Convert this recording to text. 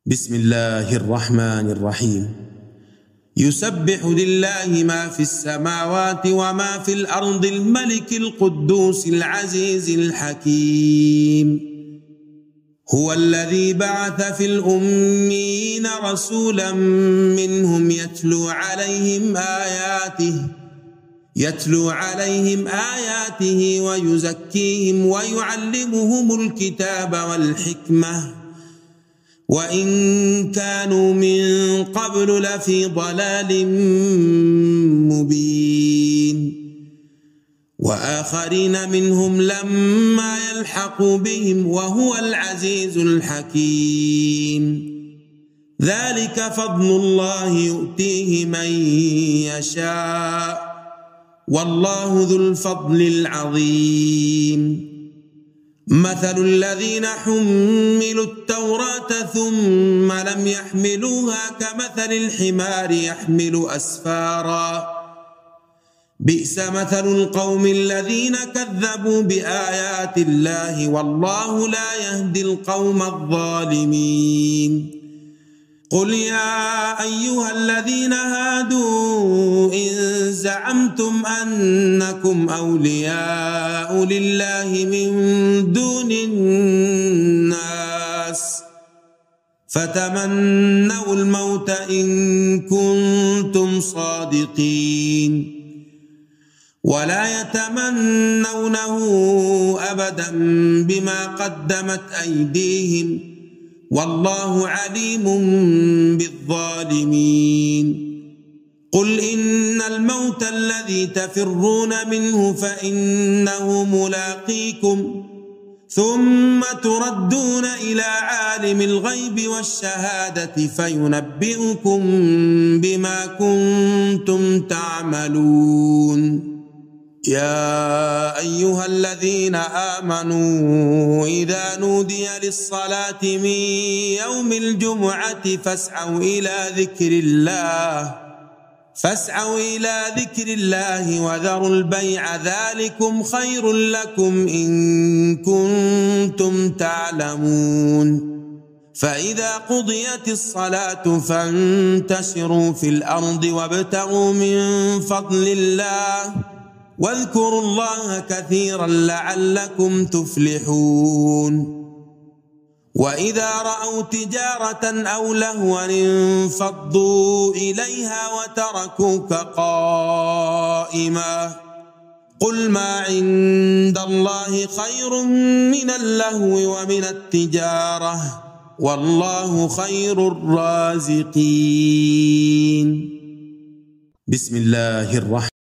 بسم الله الرحمن الرحيم. يسبح لله ما في السماوات وما في الأرض الملك القدوس العزيز الحكيم. هو الذي بعث في الأميين رسولا منهم يتلو عليهم آياته ويزكيهم ويعلمهم الكتاب والحكمة وإن كانوا من قبل لفي ضلال مبين. وآخرين منهم لما يلحقوا بهم وهو العزيز الحكيم. ذلك فضل الله يؤتيه من يشاء والله ذو الفضل العظيم. مثل الذين حملوا التوراة ثم لم يحملوها كمثل الحمار يحمل أسفارا بئس مثل القوم الذين كذبوا بآيات الله والله لا يهدي القوم الظالمين. قل يا أيها الذين هادوا إن زعمتم أنكم أولياء لله من دون الناس فتمنوا الموت إن كنتم صادقين ولا يتمنونه أبدا بما قدمت أيديهم والله عليم بالظالمين. قل إن الموت الذي تفرون منه فإنه ملاقيكم ثم تردون إلى عالم الغيب والشهادة فينبئكم بما كنتم تعملون. يا أيها الذين آمنوا إذا نودي للصلاة من يوم الجمعة فاسعوا إلى ذكر الله وذروا البيع ذلكم خير لكم إن كنتم تعلمون. فإذا قضيت الصلاة فانتشروا في الأرض وابتغوا من فضل الله واذكروا الله كثيرا لعلكم تفلحون. وإذا رأوا تجارة أو لهوا انفضوا إليها وتركوك قائما قل ما عند الله خير من اللهو ومن التجارة والله خير الرازقين. بسم الله الرحمن